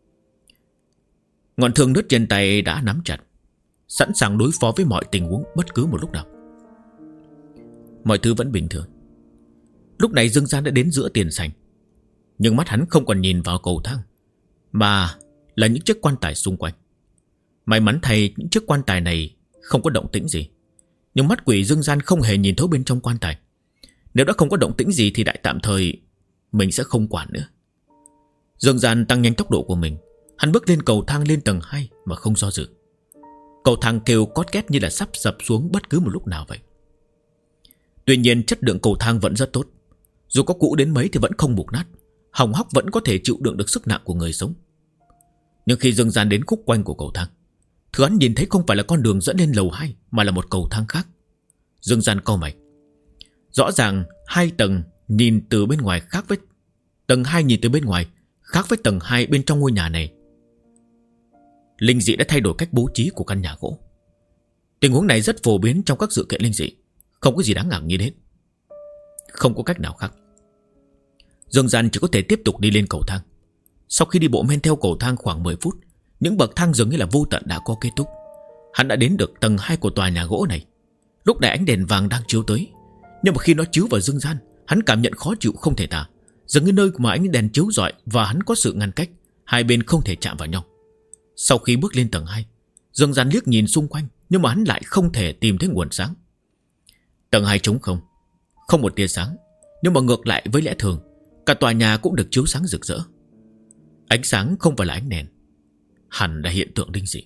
Ngọn thương nứt trên tay đã nắm chặt, sẵn sàng đối phó với mọi tình huống bất cứ một lúc nào. Mọi thứ vẫn bình thường. Lúc này Dương Gian đã đến giữa tiền sảnh, nhưng mắt hắn không còn nhìn vào cầu thang, mà là những chiếc quan tài xung quanh. May mắn thay những chiếc quan tài này không có động tĩnh gì, nhưng mắt quỷ Dương Gian không hề nhìn thấu bên trong quan tài. Nếu đã không có động tĩnh gì thì đại tạm thời mình sẽ không quản nữa. Dương Gian tăng nhanh tốc độ của mình. Hắn bước lên cầu thang lên tầng 2 mà không do dự. Cầu thang kêu cót két như là sắp sập xuống bất cứ một lúc nào vậy. Tuy nhiên chất lượng cầu thang vẫn rất tốt. Dù có cũ đến mấy thì vẫn không mục nát, hỏng hóc vẫn có thể chịu đựng được sức nặng của người sống. Nhưng khi Dương Gian đến khúc quanh của cầu thang, thứ hắn nhìn thấy không phải là con đường dẫn lên lầu 2 mà là một cầu thang khác. Dương Gian cau mày. Rõ ràng 2 tầng nhìn từ bên ngoài khác với tầng 2 nhìn từ bên ngoài khác với tầng 2 bên trong ngôi nhà này. Linh dị đã thay đổi cách bố trí của căn nhà gỗ. Tình huống này rất phổ biến trong các sự kiện linh dị, không có gì đáng ngạc nhiên hết. Không có cách nào khác. Dương Gian chỉ có thể tiếp tục đi lên cầu thang. Sau khi đi bộ men theo cầu thang khoảng 10 phút, những bậc thang dường như là vô tận đã có kết thúc. Hắn đã đến được tầng 2 của tòa nhà gỗ này. Lúc này ánh đèn vàng đang chiếu tới, nhưng mà khi nó chiếu vào Dương Gian, hắn cảm nhận khó chịu không thể tả. Dường như nơi mà ánh đèn chiếu rọi và hắn có sự ngăn cách, hai bên không thể chạm vào nhau. Sau khi bước lên tầng 2, Dương Gian liếc nhìn xung quanh, nhưng mà hắn lại không thể tìm thấy nguồn sáng. Tầng 2 trống không, không một tia sáng. Nhưng mà ngược lại với lẽ thường, cả tòa nhà cũng được chiếu sáng rực rỡ. Ánh sáng không phải là ánh đèn, hẳn là hiện tượng linh dị.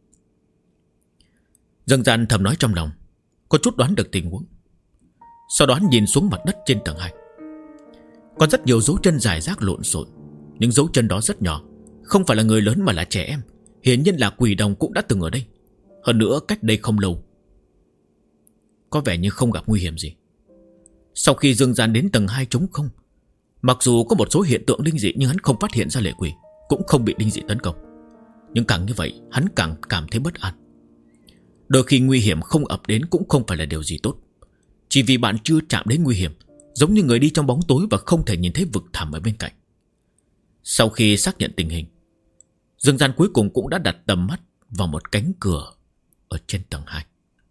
Dương Gian thầm nói trong lòng, có chút đoán được tình huống. Sau đó nhìn xuống mặt đất trên tầng 2. Có rất nhiều dấu chân rải rác lộn xộn. Những dấu chân đó rất nhỏ, không phải là người lớn mà là trẻ em. Hiển nhiên là quỷ đồng cũng đã từng ở đây. Hơn nữa cách đây không lâu. Có vẻ như không gặp nguy hiểm gì. Sau khi Dương Gian đến tầng 2 trống không, mặc dù có một số hiện tượng linh dị, nhưng hắn không phát hiện ra lệ quỷ, cũng không bị linh dị tấn công. Nhưng càng như vậy, hắn càng cảm thấy bất an. Đôi khi nguy hiểm không ập đến cũng không phải là điều gì tốt. Chỉ vì bạn chưa chạm đến nguy hiểm, giống như người đi trong bóng tối và không thể nhìn thấy vực thẳm ở bên cạnh. Sau khi xác nhận tình hình, Dương Gian cuối cùng cũng đã đặt tầm mắt vào một cánh cửa ở trên tầng 2.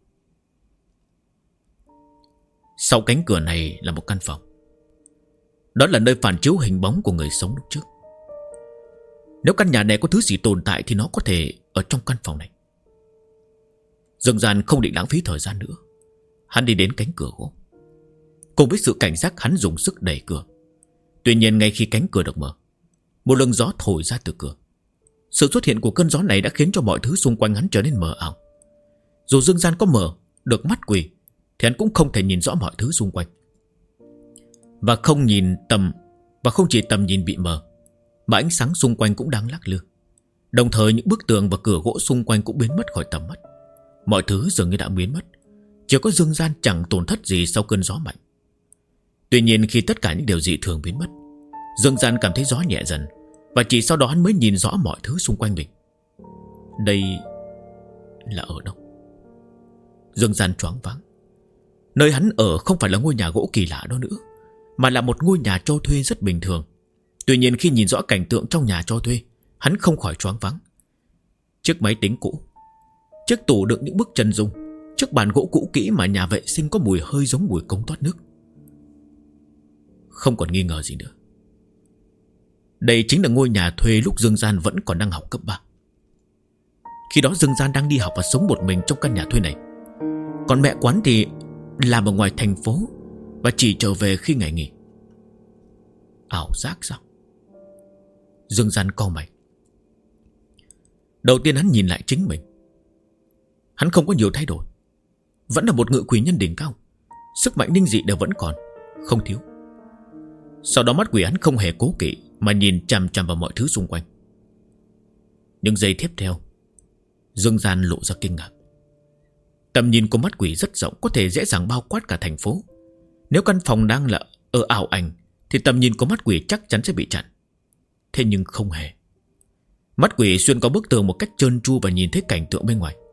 Sau cánh cửa này là một căn phòng. Đó là nơi phản chiếu hình bóng của người sống lúc trước. Nếu căn nhà này có thứ gì tồn tại thì nó có thể ở trong căn phòng này. Dương Gian không định lãng phí thời gian nữa. Hắn đi đến cánh cửa gỗ. Cùng với sự cảnh giác, hắn dùng sức đẩy cửa. Tuy nhiên ngay khi cánh cửa được mở, một luồng gió thổi ra từ cửa. Sự xuất hiện của cơn gió này đã khiến cho mọi thứ xung quanh hắn trở nên mờ ảo. Dù Dương Gian có mở được mắt quỷ thì hắn cũng không thể nhìn rõ mọi thứ xung quanh. Và không chỉ tầm nhìn bị mờ, mà ánh sáng xung quanh cũng đang lắc lư. Đồng thời những bức tường và cửa gỗ xung quanh cũng biến mất khỏi tầm mắt. Mọi thứ dường như đã biến mất. Chỉ có Dương Gian chẳng tổn thất gì sau cơn gió mạnh. Tuy nhiên khi tất cả những điều dị thường biến mất, Dương Gian cảm thấy gió nhẹ dần. Và chỉ sau đó hắn mới nhìn rõ mọi thứ xung quanh mình. Đây là ở đâu? Dương Gian choáng váng. Nơi hắn ở không phải là ngôi nhà gỗ kỳ lạ đó nữa, mà là một ngôi nhà cho thuê rất bình thường. Tuy nhiên khi nhìn rõ cảnh tượng trong nhà cho thuê, hắn không khỏi choáng váng. Chiếc máy tính cũ, chiếc tủ đựng những bức chân dung, chiếc bàn gỗ cũ kỹ mà nhà vệ sinh có mùi hơi giống mùi cống thoát nước. Không còn nghi ngờ gì nữa. Đây chính là ngôi nhà thuê lúc Dương Gian vẫn còn đang học cấp 3. Khi đó Dương Gian đang đi học và sống một mình trong căn nhà thuê này. Còn mẹ quán thì làm ở ngoài thành phố và chỉ trở về khi ngày nghỉ. Ảo giác sao? Dương Gian cau mày. Đầu tiên hắn nhìn lại chính mình. Hắn không có nhiều thay đổi, vẫn là một ngự quỷ nhân đỉnh cao. Sức mạnh linh dị đều vẫn còn, không thiếu. Sau đó mắt quỷ hắn không hề cố kỵ mà nhìn chằm chằm vào mọi thứ xung quanh. Những giây tiếp theo, Dương Gian lộ ra kinh ngạc. Tầm nhìn của mắt quỷ rất rộng, có thể dễ dàng bao quát cả thành phố. Nếu căn phòng đang là ở ảo ảnh thì tầm nhìn của mắt quỷ chắc chắn sẽ bị chặn. Thế nhưng không hề. Mắt quỷ xuyên qua bức tường một cách trơn tru và nhìn thấy cảnh tượng bên ngoài.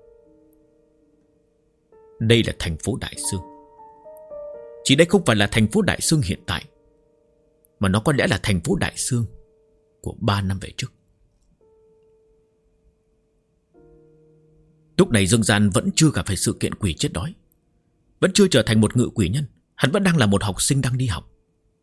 Đây là thành phố Đại Sương. Chỉ đây không phải là thành phố Đại Sương hiện tại, mà nó có lẽ là thành phố Đại Sương của 3 năm về trước. Lúc này Dương Gian vẫn chưa gặp phải sự kiện quỷ chết đói, vẫn chưa trở thành một ngự quỷ nhân. Hắn vẫn đang là một học sinh đang đi học.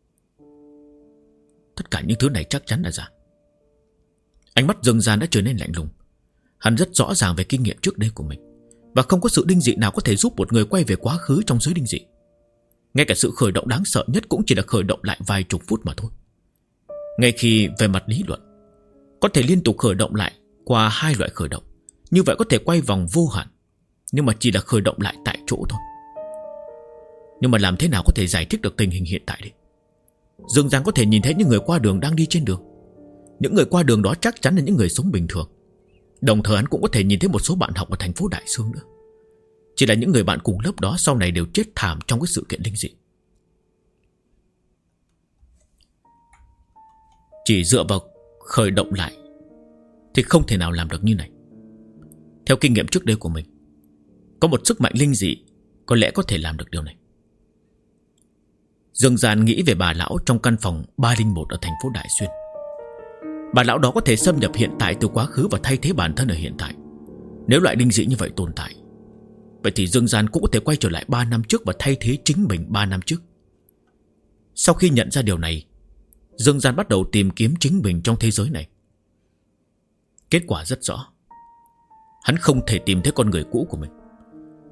Tất cả những thứ này chắc chắn là giả. Ánh mắt Dương Gian đã trở nên lạnh lùng. Hắn rất rõ ràng về kinh nghiệm trước đây của mình, và không có sự linh dị nào có thể giúp một người quay về quá khứ trong giới linh dị. Ngay cả sự khởi động đáng sợ nhất cũng chỉ là khởi động lại vài chục phút mà thôi. Ngay khi về mặt lý luận có thể liên tục khởi động lại qua 2 loại khởi động, như vậy có thể quay vòng vô hạn. Nhưng mà chỉ là khởi động lại tại chỗ thôi. Nhưng mà làm thế nào có thể giải thích được tình hình hiện tại đây? Dương Giang có thể nhìn thấy những người qua đường đang đi trên đường. Những người qua đường đó chắc chắn là những người sống bình thường. Đồng thời hắn cũng có thể nhìn thấy một số bạn học ở thành phố Đại Sương nữa. Chỉ là những người bạn cùng lớp đó sau này đều chết thảm trong cái sự kiện linh dị. Chỉ dựa vào khởi động lại thì không thể nào làm được như này. Theo kinh nghiệm trước đây của mình, có một sức mạnh linh dị có lẽ có thể làm được điều này. Dương Gian nghĩ về bà lão trong căn phòng 301 ở thành phố Đại Xuyên. Bà lão đó có thể xâm nhập hiện tại từ quá khứ và thay thế bản thân ở hiện tại. Nếu loại linh dị như vậy tồn tại, vậy thì Dương Gian cũng có thể quay trở lại 3 năm trước và thay thế chính mình 3 năm trước. Sau khi nhận ra điều này, Dương Gian bắt đầu tìm kiếm chính mình trong thế giới này. Kết quả rất rõ. Hắn không thể tìm thấy con người cũ của mình.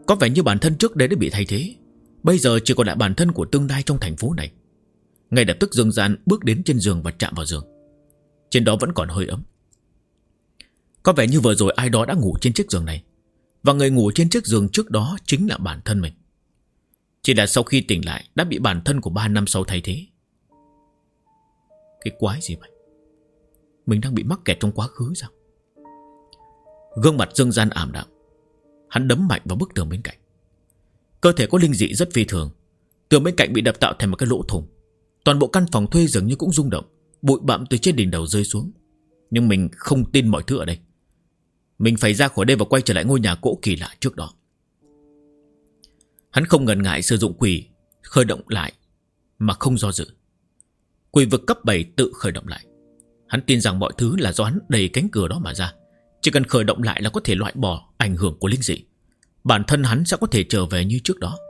Có vẻ như bản thân trước đây đã bị thay thế, bây giờ chỉ còn lại bản thân của tương lai trong thành phố này. Ngay lập tức Dương Gian bước đến trên giường và chạm vào giường. Trên đó vẫn còn hơi ấm. Có vẻ như vừa rồi ai đó đã ngủ trên chiếc giường này, và người ngủ trên chiếc giường trước đó chính là bản thân mình. Chỉ là sau khi tỉnh lại đã bị bản thân của 3 năm sau thay thế. Cái quái gì vậy? Mình đang bị mắc kẹt trong quá khứ sao? Gương mặt Dương Gian ảm đạm. Hắn đấm mạnh vào bức tường bên cạnh. Cơ thể có linh dị rất phi thường. Tường bên cạnh bị đập tạo thành một cái lỗ thủng. Toàn bộ căn phòng thuê dường như cũng rung động. Bụi bặm từ trên đỉnh đầu rơi xuống. Nhưng mình không tin mọi thứ ở đây. Mình phải ra khỏi đây và quay trở lại ngôi nhà cũ kỳ lạ trước đó. Hắn không ngần ngại sử dụng quỷ khởi động lại mà không do dự. Quỷ vực cấp 7 tự khởi động lại. Hắn tin rằng mọi thứ là do hắn đẩy cánh cửa đó mà ra. Chỉ cần khởi động lại là có thể loại bỏ ảnh hưởng của linh dị. Bản thân hắn sẽ có thể trở về như trước đó.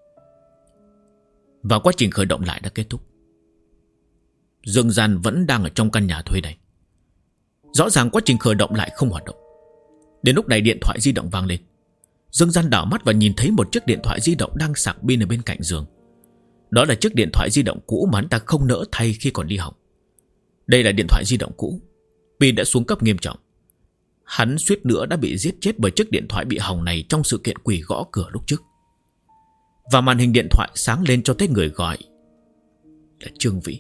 Và quá trình khởi động lại đã kết thúc. Dương Gian vẫn đang ở trong căn nhà thuê này. Rõ ràng quá trình khởi động lại không hoạt động. Đến lúc này điện thoại di động vang lên. Dương Gian đảo mắt và nhìn thấy một chiếc điện thoại di động đang sạc pin ở bên cạnh giường. Đó là chiếc điện thoại di động cũ mà hắn ta không nỡ thay khi còn đi học. Đây là điện thoại di động cũ, pin đã xuống cấp nghiêm trọng. Hắn suýt nữa đã bị giết chết bởi chiếc điện thoại bị hỏng này trong sự kiện quỷ gõ cửa lúc trước. Và màn hình điện thoại sáng lên cho thấy người gọi là Trương Vĩ.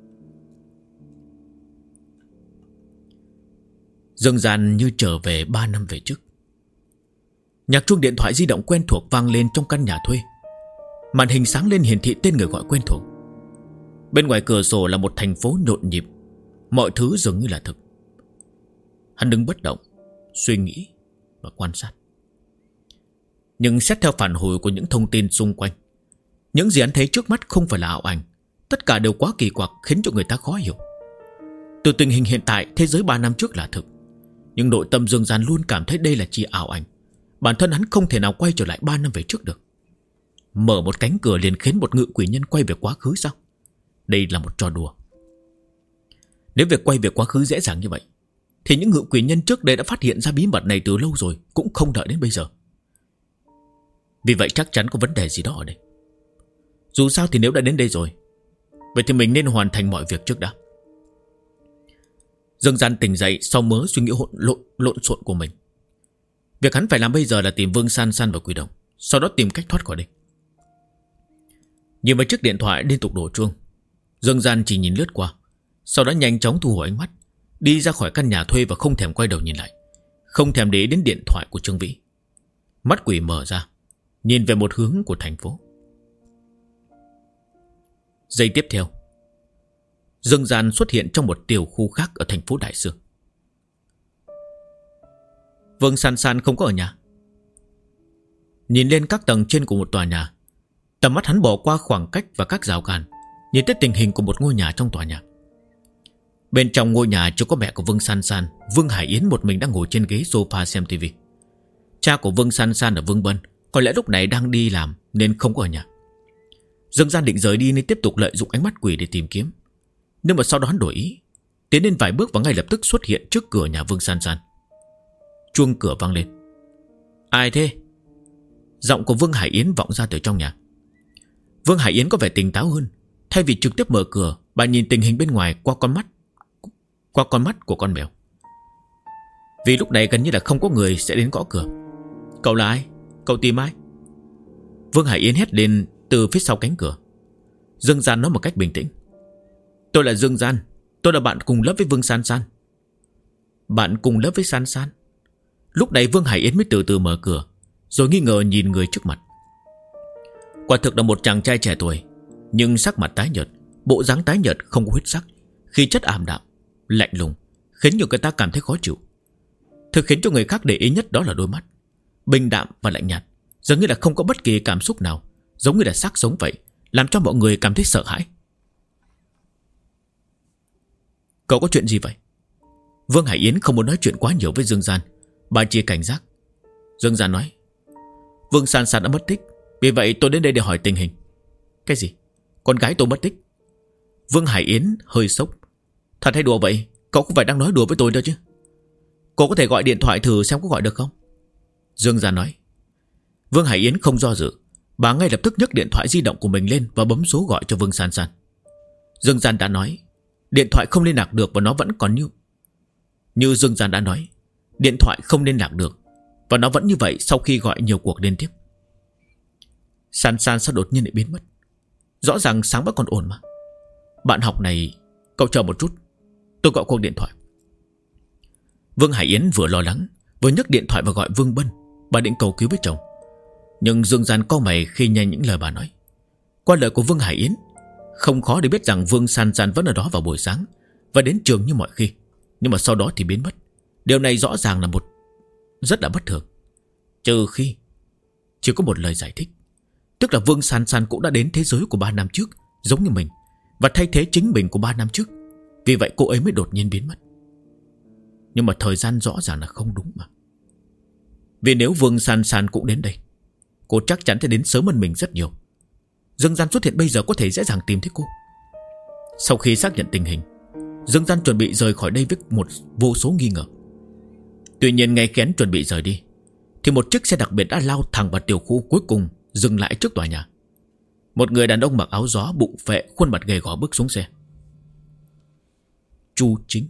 Dương Gian như trở về 3 năm về trước. Nhạc chuông điện thoại di động quen thuộc vang lên trong căn nhà thuê. Màn hình sáng lên hiển thị tên người gọi quen thuộc. Bên ngoài cửa sổ là một thành phố nhộn nhịp. Mọi thứ dường như là thực. Hắn đứng bất động, suy nghĩ và quan sát. Nhưng xét theo phản hồi của những thông tin xung quanh, những gì hắn thấy trước mắt không phải là ảo ảnh. Tất cả đều quá kỳ quặc khiến cho người ta khó hiểu. Từ tình hình hiện tại, thế giới 3 năm trước là thực, nhưng nội tâm Dương Gian luôn cảm thấy đây là chỉ ảo ảnh. Bản thân hắn không thể nào quay trở lại 3 năm về trước được. Mở một cánh cửa liền khiến một ngự quỷ nhân quay về quá khứ sao? Đây là một trò đùa. Nếu việc quay về quá khứ dễ dàng như vậy, thì những ngự quỷ nhân trước đây đã phát hiện ra bí mật này từ lâu rồi, cũng không đợi đến bây giờ. Vì vậy chắc chắn có vấn đề gì đó ở đây. Dù sao thì nếu đã đến đây rồi, vậy thì mình nên hoàn thành mọi việc trước đã. Dương Gian tỉnh dậy sau mớ suy nghĩ lộn xộn của mình. Việc hắn phải làm bây giờ là tìm Vương San San và Quỷ Đồng, sau đó tìm cách thoát khỏi đây. Nhìn vào chiếc điện thoại liên tục đổ chuông, Dương Gian chỉ nhìn lướt qua, sau đó nhanh chóng thu hồi ánh mắt, đi ra khỏi căn nhà thuê và không thèm quay đầu nhìn lại, không thèm để ý đến điện thoại của Trương Vĩ. Mắt quỷ mở ra, nhìn về một hướng của thành phố. Giây tiếp theo, Dương Gian xuất hiện trong một tiểu khu khác ở thành phố Đại Sương. Vương San San không có ở nhà. Nhìn lên các tầng trên của một tòa nhà, tầm mắt hắn bỏ qua khoảng cách và các rào cản, nhìn tới tình hình của một ngôi nhà trong tòa nhà. Bên trong ngôi nhà chỉ có mẹ của Vương San San, Vương Hải Yến một mình đang ngồi trên ghế sofa xem tivi. Cha của Vương San San là Vương Bân, có lẽ lúc này đang đi làm nên không có ở nhà. Dương Gian định rời đi nên tiếp tục lợi dụng ánh mắt quỷ để tìm kiếm. Nhưng mà sau đó hắn đổi ý, tiến lên vài bước và ngay lập tức xuất hiện trước cửa nhà Vương San San. Chuông cửa vang lên. Ai thế? Giọng của Vương Hải Yến vọng ra từ trong nhà. Vương Hải Yến có vẻ tỉnh táo hơn. Thay vì trực tiếp mở cửa, bà nhìn tình hình bên ngoài qua con mắt của con mèo. Vì lúc này gần như là không có người sẽ đến gõ cửa. Cậu là ai? Cậu tìm ai? Vương Hải Yến hét lên từ phía sau cánh cửa. Dương Gian nói một cách bình tĩnh. Tôi là Dương Gian. Tôi là bạn cùng lớp với Vương San San. Bạn cùng lớp với San San? Lúc này Vương Hải Yến mới từ từ mở cửa, rồi nghi ngờ nhìn người trước mặt. Quả thực là một chàng trai trẻ tuổi, nhưng sắc mặt tái nhợt, bộ dáng tái nhợt không có huyết sắc, khí chất ảm đạm, lạnh lùng, khiến nhiều người ta cảm thấy khó chịu. Thực khiến cho người khác để ý nhất đó là đôi mắt, bình đạm và lạnh nhạt, dường như là không có bất kỳ cảm xúc nào, giống như là xác sống vậy, làm cho mọi người cảm thấy sợ hãi. Cậu có chuyện gì vậy? Vương Hải Yến không muốn nói chuyện quá nhiều với Dương Gian, bà chỉ cảnh giác. Dương Gian nói, Vương San San đã mất tích, vì vậy tôi đến đây để hỏi tình hình. Cái gì? Con gái tôi mất tích? Vương Hải Yến hơi sốc. Thật hay đùa vậy? Cậu không phải đang nói đùa với tôi đâu chứ? Cô có thể gọi điện thoại thử xem có gọi được không? Dương Gian nói, Vương Hải Yến không do dự, bà ngay lập tức nhấc điện thoại di động của mình lên và bấm số gọi cho Vương San San. Dương Gian đã nói điện thoại không liên lạc được và nó vẫn còn như Dương Gian đã nói, điện thoại không liên lạc được và nó vẫn như vậy sau khi gọi nhiều cuộc liên tiếp. San San sao đột nhiên lại biến mất? Rõ ràng sáng vẫn còn ổn mà. Bạn học này, cậu chờ một chút, tôi gọi cuộc điện thoại. Vương Hải Yến vừa lo lắng vừa nhấc điện thoại và gọi Vương Bân. Bà định cầu cứu với chồng. Nhưng Dương Gian cau mày khi nghe những lời bà nói. Qua lời của Vương Hải Yến, không khó để biết rằng Vương San San vẫn ở đó vào buổi sáng và đến trường như mọi khi. Nhưng mà sau đó thì biến mất. Điều này rõ ràng là rất là bất thường. Trừ khi chỉ có một lời giải thích, tức là Vương San San cũng đã đến thế giới của 3 năm trước, giống như mình, và thay thế chính mình của 3 năm trước. Vì vậy cô ấy mới đột nhiên biến mất. Nhưng mà thời gian rõ ràng là không đúng mà. Vì nếu Vương San San cũng đến đây, cô chắc chắn sẽ đến sớm hơn mình rất nhiều. Dương Gian xuất hiện bây giờ có thể dễ dàng tìm thấy cô. Sau khi xác nhận tình hình, Dương Gian chuẩn bị rời khỏi đây với một vô số nghi ngờ. Tuy nhiên ngay khi hắn chuẩn bị rời đi thì một chiếc xe đặc biệt đã lao thẳng vào tiểu khu cuối cùng, dừng lại trước tòa nhà. Một người đàn ông mặc áo gió, bụng phệ, khuôn mặt gầy gò bước xuống xe. Chu Chính.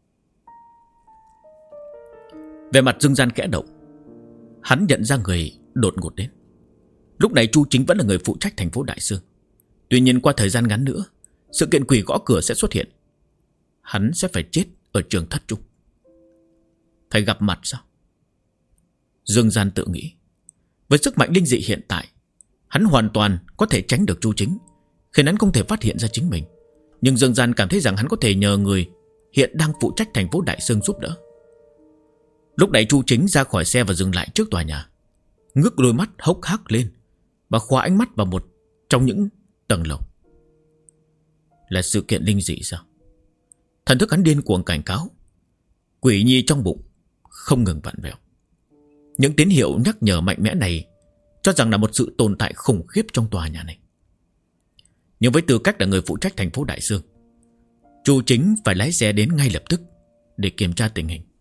Về mặt Dương Gian khẽ động. Hắn nhận ra người đột ngột đến. Lúc này Chu Chính vẫn là người phụ trách thành phố Đại Sương. Tuy nhiên qua thời gian ngắn nữa, sự kiện quỷ gõ cửa sẽ xuất hiện. Hắn sẽ phải chết ở trường thất trung. Phải gặp mặt sao? Dương Gian tự nghĩ. Với sức mạnh linh dị hiện tại, hắn hoàn toàn có thể tránh được Chu Chính, khiến hắn không thể phát hiện ra chính mình. Nhưng Dương Gian cảm thấy rằng hắn có thể nhờ người hiện đang phụ trách thành phố Đại Sương giúp đỡ. Lúc này Chu Chính ra khỏi xe và dừng lại trước tòa nhà, ngước đôi mắt hốc hác lên và khóa ánh mắt vào một trong những tầng lầu. Là sự kiện linh dị sao? Thần thức hắn điên cuồng cảnh cáo. Quỷ nhi trong bụng không ngừng vặn vẹo. Những tín hiệu nhắc nhở mạnh mẽ này cho rằng là một sự tồn tại khủng khiếp trong tòa nhà này. Nhưng với tư cách là người phụ trách thành phố Đại Sương, Chu Chính phải lái xe đến ngay lập tức để kiểm tra tình hình.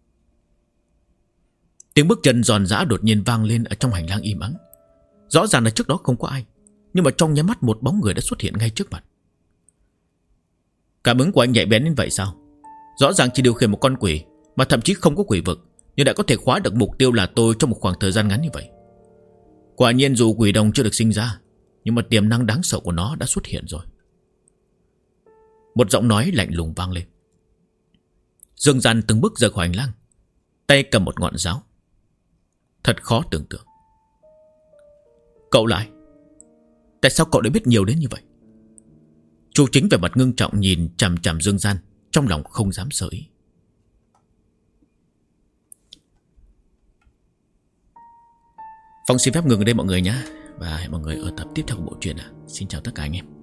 Tiếng bước chân giòn giã đột nhiên vang lên ở trong hành lang im ắng. Rõ ràng là trước đó không có ai, nhưng mà trong nháy mắt một bóng người đã xuất hiện ngay trước mặt. Cảm ứng của anh nhạy bén đến vậy sao? Rõ ràng chỉ điều khiển một con quỷ, mà thậm chí không có quỷ vực, nhưng đã có thể khóa được mục tiêu là tôi trong một khoảng thời gian ngắn như vậy. Quả nhiên dù quỷ đồng chưa được sinh ra, nhưng mà tiềm năng đáng sợ của nó đã xuất hiện rồi. Một giọng nói lạnh lùng vang lên. Dương Gian từng bước rời khỏi hành lang, tay cầm một ngọn giáo. Thật khó tưởng tượng. Cậu lại, tại sao cậu lại biết nhiều đến như vậy? Chu Chính về mặt ngưng trọng nhìn chằm chằm Dương Gian, trong lòng không dám sợ ý. Phong xin phép ngừng ở đây mọi người nhé. Và hẹn mọi người ở tập tiếp theo của bộ truyện. Xin chào tất cả anh em.